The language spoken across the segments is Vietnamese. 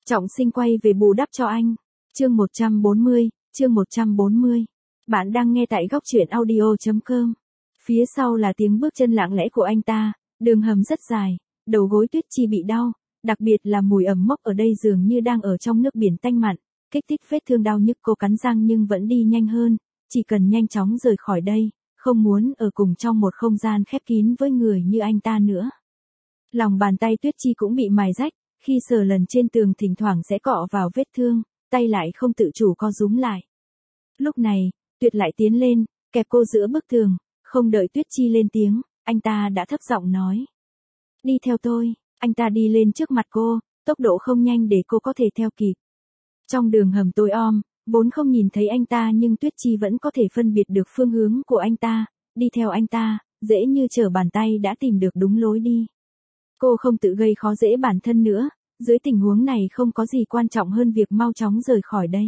Trọng Sinh quay về bù đắp cho anh. Chương 140, chương 140. Bạn đang nghe tại góc truyện audio.com. Phía sau là tiếng bước chân lặng lẽ của anh ta, đường hầm rất dài, đầu gối Tuyết Chi bị đau, đặc biệt là mùi ẩm mốc ở đây dường như đang ở trong nước biển tanh mặn, kích thích vết thương đau nhức. Cô cắn răng nhưng vẫn đi nhanh hơn, chỉ cần nhanh chóng rời khỏi đây, không muốn ở cùng trong một không gian khép kín với người như anh ta nữa. Lòng bàn tay Tuyết Chi cũng bị mài rách, khi sờ lần trên tường thỉnh thoảng sẽ cọ vào vết thương, tay lại không tự chủ co rúm lại. Lúc này, Tuyệt lại tiến lên, kẹp cô giữa bức tường, không đợi Tuyết Chi lên tiếng, anh ta đã thấp giọng nói. Đi theo tôi, anh ta đi lên trước mặt cô, tốc độ không nhanh để cô có thể theo kịp. Trong đường hầm tối om, vốn không nhìn thấy anh ta nhưng Tuyết Chi vẫn có thể phân biệt được phương hướng của anh ta, đi theo anh ta, dễ như trở bàn tay đã tìm được đúng lối đi. Cô không tự gây khó dễ bản thân nữa, dưới tình huống này không có gì quan trọng hơn việc mau chóng rời khỏi đây.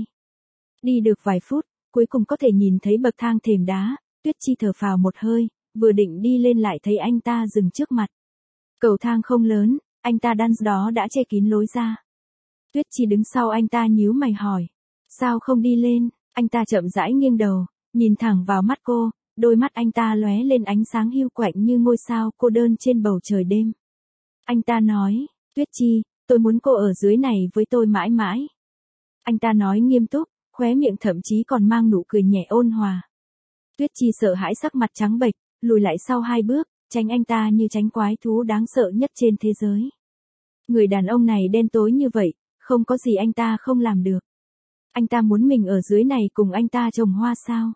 Đi được vài phút, cuối cùng có thể nhìn thấy bậc thang thềm đá, Tuyết Chi thở phào một hơi, vừa định đi lên lại thấy anh ta dừng trước mặt. Cầu thang không lớn, anh ta đan đó đã che kín lối ra. Tuyết Chi đứng sau anh ta nhíu mày hỏi, sao không đi lên? Anh ta chậm rãi nghiêng đầu, nhìn thẳng vào mắt cô, đôi mắt anh ta lóe lên ánh sáng hiu quạnh như ngôi sao cô đơn trên bầu trời đêm. Anh ta nói, Tuyết Chi, tôi muốn cô ở dưới này với tôi mãi mãi. Anh ta nói nghiêm túc, khóe miệng thậm chí còn mang nụ cười nhẹ ôn hòa. Tuyết Chi sợ hãi sắc mặt trắng bệch, lùi lại sau 2 bước, tránh anh ta như tránh quái thú đáng sợ nhất trên thế giới. Người đàn ông này đen tối như vậy, không có gì anh ta không làm được. Anh ta muốn mình ở dưới này cùng anh ta trồng hoa sao?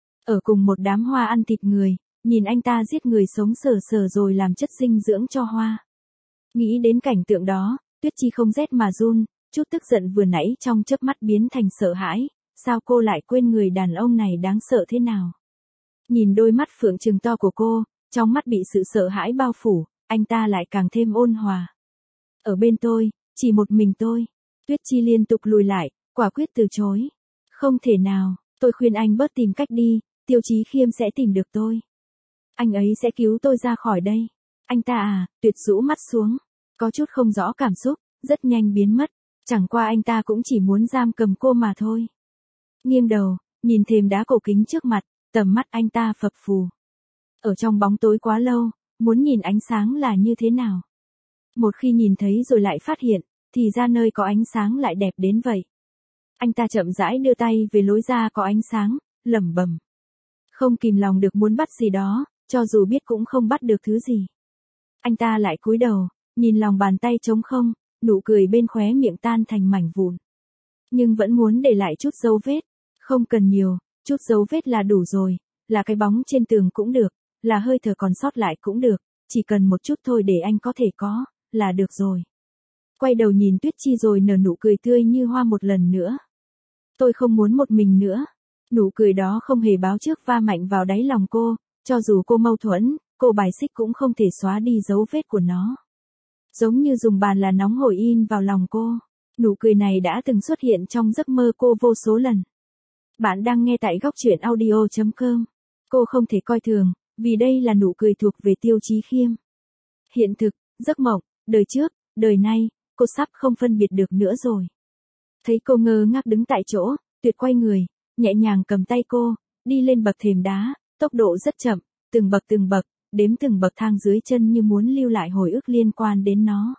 Ở cùng một đám hoa ăn thịt người, nhìn anh ta giết người sống sờ sờ rồi làm chất dinh dưỡng cho hoa. Nghĩ đến cảnh tượng đó, Tuyết Chi không rét mà run, chút tức giận vừa nãy trong chớp mắt biến thành sợ hãi, sao cô lại quên người đàn ông này đáng sợ thế nào? Nhìn đôi mắt phượng trừng to của cô, trong mắt bị sự sợ hãi bao phủ, anh ta lại càng thêm ôn hòa. Ở bên tôi, chỉ một mình tôi. Tuyết Chi liên tục lùi lại, quả quyết từ chối. Không thể nào, tôi khuyên anh bớt tìm cách đi, Tiêu Chí Khiêm sẽ tìm được tôi. Anh ấy sẽ cứu tôi ra khỏi đây. Anh ta Tuyệt rũ mắt xuống, có chút không rõ cảm xúc, rất nhanh biến mất, chẳng qua anh ta cũng chỉ muốn giam cầm cô mà thôi. Nghiêng đầu, nhìn thềm đá cổ kính trước mặt, tầm mắt anh ta phập phù. Ở trong bóng tối quá lâu, muốn nhìn ánh sáng là như thế nào. Một khi nhìn thấy rồi lại phát hiện, thì ra nơi có ánh sáng lại đẹp đến vậy. Anh ta chậm rãi đưa tay về lối ra có ánh sáng, lẩm bẩm. Không kìm lòng được muốn bắt gì đó, cho dù biết cũng không bắt được thứ gì. Anh ta lại cúi đầu, nhìn lòng bàn tay trống không, nụ cười bên khóe miệng tan thành mảnh vụn. Nhưng vẫn muốn để lại chút dấu vết, không cần nhiều, chút dấu vết là đủ rồi, là cái bóng trên tường cũng được, là hơi thở còn sót lại cũng được, chỉ cần một chút thôi để anh có thể có, là được rồi. Quay đầu nhìn Tuyết Chi rồi nở nụ cười tươi như hoa một lần nữa. Tôi không muốn một mình nữa. Nụ cười đó không hề báo trước va mạnh vào đáy lòng cô, cho dù cô mâu thuẫn, cô bài xích cũng không thể xóa đi dấu vết của nó. Giống như dùng bàn là nóng hổi in vào lòng cô. Nụ cười này đã từng xuất hiện trong giấc mơ cô vô số lần. Bạn đang nghe tại góc truyện audio.com. Cô không thể coi thường, vì đây là nụ cười thuộc về Tiêu Chí Khiêm. Hiện thực, giấc mộng, đời trước, đời nay, cô sắp không phân biệt được nữa rồi. Thấy cô ngơ ngác đứng tại chỗ, Tuyệt quay người, nhẹ nhàng cầm tay cô, đi lên bậc thềm đá, tốc độ rất chậm, từng bậc, đếm từng bậc thang dưới chân như muốn lưu lại hồi ức liên quan đến nó.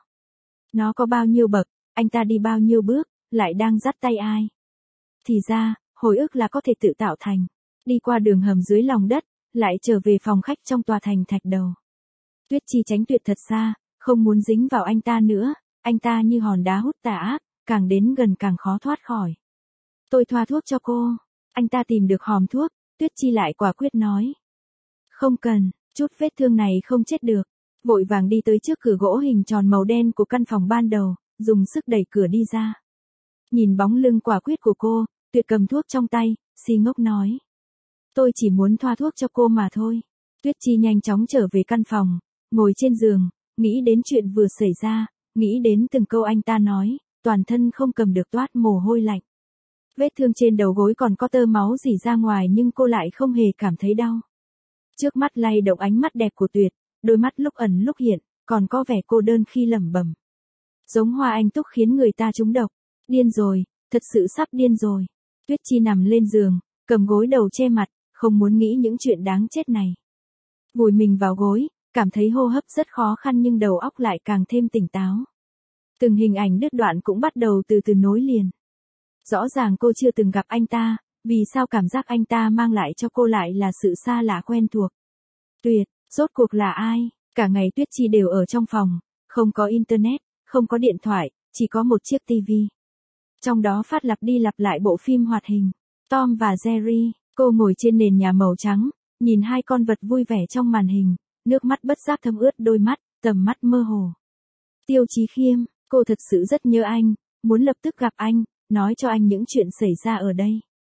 Nó có bao nhiêu bậc, anh ta đi bao nhiêu bước, lại đang dắt tay ai. Thì ra, hồi ức là có thể tự tạo thành, đi qua đường hầm dưới lòng đất, lại trở về phòng khách trong tòa thành thạch đầu. Tuyết Chi tránh Tuyệt thật xa, không muốn dính vào anh ta nữa, anh ta như hòn đá hút tà ác, càng đến gần càng khó thoát khỏi. Tôi thoa thuốc cho cô. Anh ta tìm được hòm thuốc, Tuyết Chi lại quả quyết nói. Không cần, chút vết thương này không chết được. Vội vàng đi tới trước cửa gỗ hình tròn màu đen của căn phòng ban đầu, dùng sức đẩy cửa đi ra. Nhìn bóng lưng quả quyết của cô, Tuyệt cầm thuốc trong tay, si ngốc nói. Tôi chỉ muốn thoa thuốc cho cô mà thôi. Tuyết Chi nhanh chóng trở về căn phòng, ngồi trên giường, nghĩ đến chuyện vừa xảy ra, nghĩ đến từng câu anh ta nói, toàn thân không cầm được toát mồ hôi lạnh. Vết thương trên đầu gối còn có tơ máu rỉ ra ngoài nhưng cô lại không hề cảm thấy đau. Trước mắt lay động ánh mắt đẹp của Tuyệt, đôi mắt lúc ẩn lúc hiện, còn có vẻ cô đơn khi lẩm bẩm. Giống hoa anh túc khiến người ta trúng độc. Điên rồi, thật sự sắp điên rồi. Tuyết Chi nằm lên giường, cầm gối đầu che mặt, không muốn nghĩ những chuyện đáng chết này. Vùi mình vào gối, cảm thấy hô hấp rất khó khăn nhưng đầu óc lại càng thêm tỉnh táo. Từng hình ảnh đứt đoạn cũng bắt đầu từ từ nối liền. Rõ ràng cô chưa từng gặp anh ta, vì sao cảm giác anh ta mang lại cho cô lại là sự xa lạ quen thuộc. Tuyệt, rốt cuộc là ai? Cả ngày Tuyết Chi đều ở trong phòng, không có internet, không có điện thoại, chỉ có một chiếc tivi. Trong đó phát lặp đi lặp lại bộ phim hoạt hình, Tom và Jerry. Cô ngồi trên nền nhà màu trắng, nhìn hai con vật vui vẻ trong màn hình, nước mắt bất giác thấm ướt đôi mắt, tầm mắt mơ hồ. Tiêu Chí Khiêm, cô thật sự rất nhớ anh, muốn lập tức gặp anh, nói cho anh những chuyện xảy ra ở đây.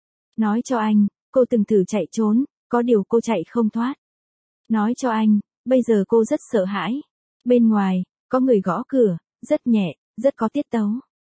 Nói cho anh, cô từng thử chạy trốn, có điều cô chạy không thoát. Nói cho anh, bây giờ cô rất sợ hãi. Bên ngoài, có người gõ cửa, rất nhẹ, rất có tiết tấu.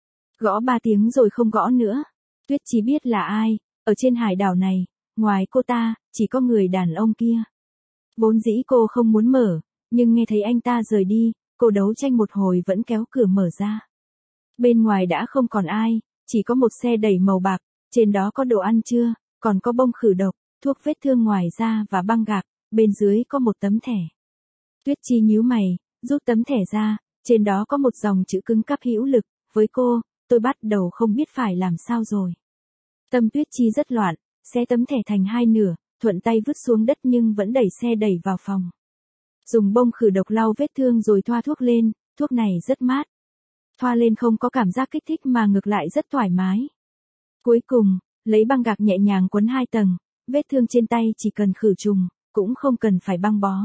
Gõ 3 tiếng rồi không gõ nữa. Tuyết Chi biết là ai, ở trên hải đảo này, ngoài cô ta, chỉ có người đàn ông kia. Vốn dĩ cô không muốn mở, nhưng nghe thấy anh ta rời đi, cô đấu tranh một hồi vẫn kéo cửa mở ra. Bên ngoài đã không còn ai, chỉ có một xe đẩy màu bạc, trên đó có đồ ăn trưa, còn có bông khử độc, thuốc vết thương ngoài da và băng gạc, bên dưới có một tấm thẻ. Tuyết Chi nhíu mày, rút tấm thẻ ra, trên đó có một dòng chữ cứng cáp hữu lực, với cô, tôi bắt đầu không biết phải làm sao rồi. Tâm Tuyết Chi rất loạn, xé tấm thẻ thành 2 nửa, thuận tay vứt xuống đất nhưng vẫn đẩy xe đẩy vào phòng. Dùng bông khử độc lau vết thương rồi thoa thuốc lên, thuốc này rất mát. Thoa lên không có cảm giác kích thích mà ngược lại rất thoải mái. Cuối cùng, lấy băng gạc nhẹ nhàng quấn 2 tầng, vết thương trên tay chỉ cần khử trùng, cũng không cần phải băng bó.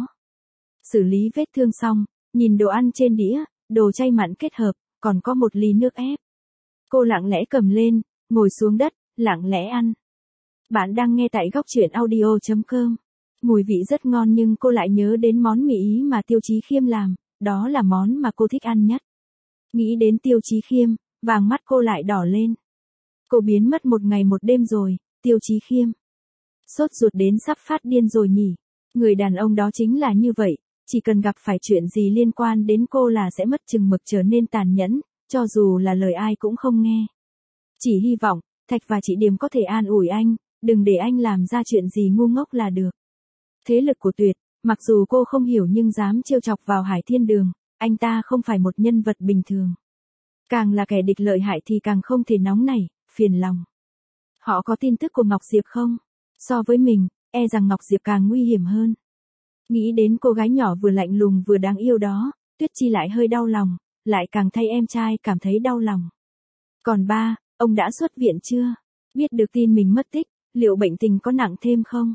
Xử lý vết thương xong, nhìn đồ ăn trên đĩa, đồ chay mặn kết hợp, còn có một ly nước ép. Cô lặng lẽ cầm lên, ngồi xuống đất, lặng lẽ ăn. Bạn đang nghe tại góc truyện audio.com. Mùi vị rất ngon nhưng cô lại nhớ đến món mì Ý mà Tiêu Chí Khiêm làm, đó là món mà cô thích ăn nhất. Nghĩ đến Tiêu Chí Khiêm, vàng mắt cô lại đỏ lên. Cô biến mất một ngày một đêm rồi, Tiêu Chí Khiêm. Sốt ruột đến sắp phát điên rồi nhỉ. Người đàn ông đó chính là như vậy, chỉ cần gặp phải chuyện gì liên quan đến cô là sẽ mất chừng mực trở nên tàn nhẫn, cho dù là lời ai cũng không nghe. Chỉ hy vọng, Thạch và chị Điềm có thể an ủi anh, đừng để anh làm ra chuyện gì ngu ngốc là được. Thế lực của Tuyệt, mặc dù cô không hiểu nhưng dám trêu chọc vào Hải Thiên Đường, anh ta không phải một nhân vật bình thường. Càng là kẻ địch lợi hại thì càng không thể nóng nảy, phiền lòng. Họ có tin tức của Ngọc Diệp không? So với mình, e rằng Ngọc Diệp càng nguy hiểm hơn. Nghĩ đến cô gái nhỏ vừa lạnh lùng vừa đáng yêu đó, Tuyết Chi lại hơi đau lòng, lại càng thay em trai cảm thấy đau lòng. Còn ba, ông đã xuất viện chưa? Biết được tin mình mất tích, liệu bệnh tình có nặng thêm không?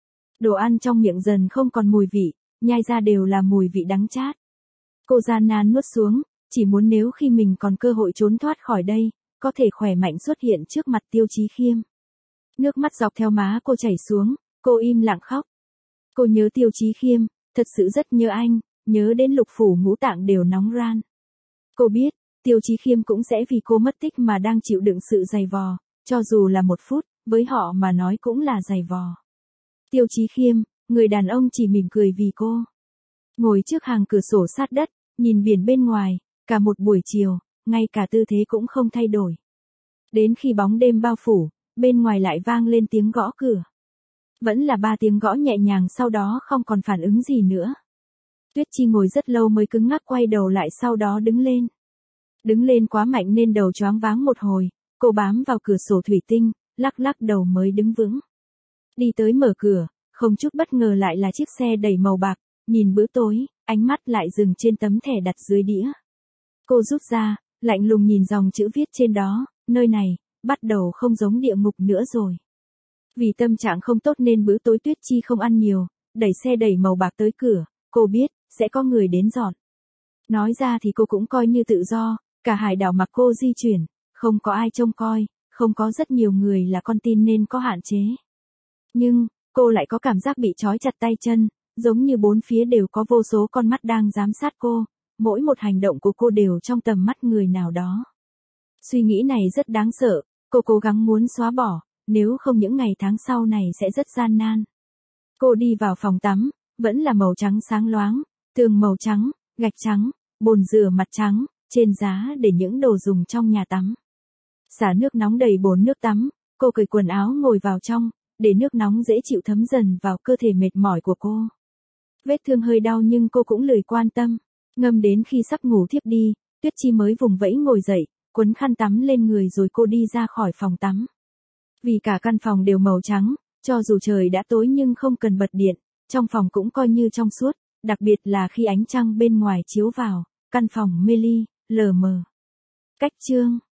Đồ ăn trong miệng dần không còn mùi vị, nhai ra đều là mùi vị đắng chát. Cô gian nan nuốt xuống, chỉ muốn nếu khi mình còn cơ hội trốn thoát khỏi đây, có thể khỏe mạnh xuất hiện trước mặt Tiêu Chí Khiêm. Nước mắt dọc theo má cô chảy xuống, cô im lặng khóc. Cô nhớ Tiêu Chí Khiêm, thật sự rất nhớ anh, nhớ đến lục phủ ngũ tạng đều nóng ran. Cô biết, Tiêu Chí Khiêm cũng sẽ vì cô mất tích mà đang chịu đựng sự dày vò, cho dù là 1 phút, với họ mà nói cũng là dày vò. Tiêu Chí Khiêm, người đàn ông chỉ mỉm cười vì cô. Ngồi trước hàng cửa sổ sát đất, nhìn biển bên ngoài, cả một buổi chiều, ngay cả tư thế cũng không thay đổi. Đến khi bóng đêm bao phủ, bên ngoài lại vang lên tiếng gõ cửa. Vẫn là 3 tiếng gõ nhẹ nhàng sau đó không còn phản ứng gì nữa. Tuyết Chi ngồi rất lâu mới cứng ngắc quay đầu lại sau đó đứng lên. Đứng lên quá mạnh nên đầu choáng váng một hồi, cô bám vào cửa sổ thủy tinh, lắc lắc đầu mới đứng vững. Đi tới mở cửa, không chút bất ngờ lại là chiếc xe đẩy màu bạc, nhìn bữa tối, ánh mắt lại dừng trên tấm thẻ đặt dưới đĩa. Cô rút ra, lạnh lùng nhìn dòng chữ viết trên đó, nơi này, bắt đầu không giống địa ngục nữa rồi. Vì tâm trạng không tốt nên bữa tối Tuyết Chi không ăn nhiều, đẩy xe đẩy màu bạc tới cửa, cô biết, sẽ có người đến dọn. Nói ra thì cô cũng coi như tự do, cả hải đảo mặc cô di chuyển, không có ai trông coi, không có rất nhiều người là con tin nên có hạn chế. Nhưng, cô lại có cảm giác bị trói chặt tay chân, giống như 4 phía đều có vô số con mắt đang giám sát cô, mỗi một hành động của cô đều trong tầm mắt người nào đó. Suy nghĩ này rất đáng sợ, cô cố gắng muốn xóa bỏ, nếu không những ngày tháng sau này sẽ rất gian nan. Cô đi vào phòng tắm, vẫn là màu trắng sáng loáng, tường màu trắng, gạch trắng, bồn rửa mặt trắng, trên giá để những đồ dùng trong nhà tắm. Xả nước nóng đầy bồn nước tắm, cô cởi quần áo ngồi vào trong, để nước nóng dễ chịu thấm dần vào cơ thể mệt mỏi của cô. Vết thương hơi đau nhưng cô cũng lười quan tâm. Ngâm đến khi sắp ngủ thiếp đi, Tuyết Chi mới vùng vẫy ngồi dậy, quấn khăn tắm lên người rồi cô đi ra khỏi phòng tắm. Vì cả căn phòng đều màu trắng, cho dù trời đã tối nhưng không cần bật điện, trong phòng cũng coi như trong suốt, đặc biệt là khi ánh trăng bên ngoài chiếu vào, căn phòng mê ly, lờ mờ. Cách chương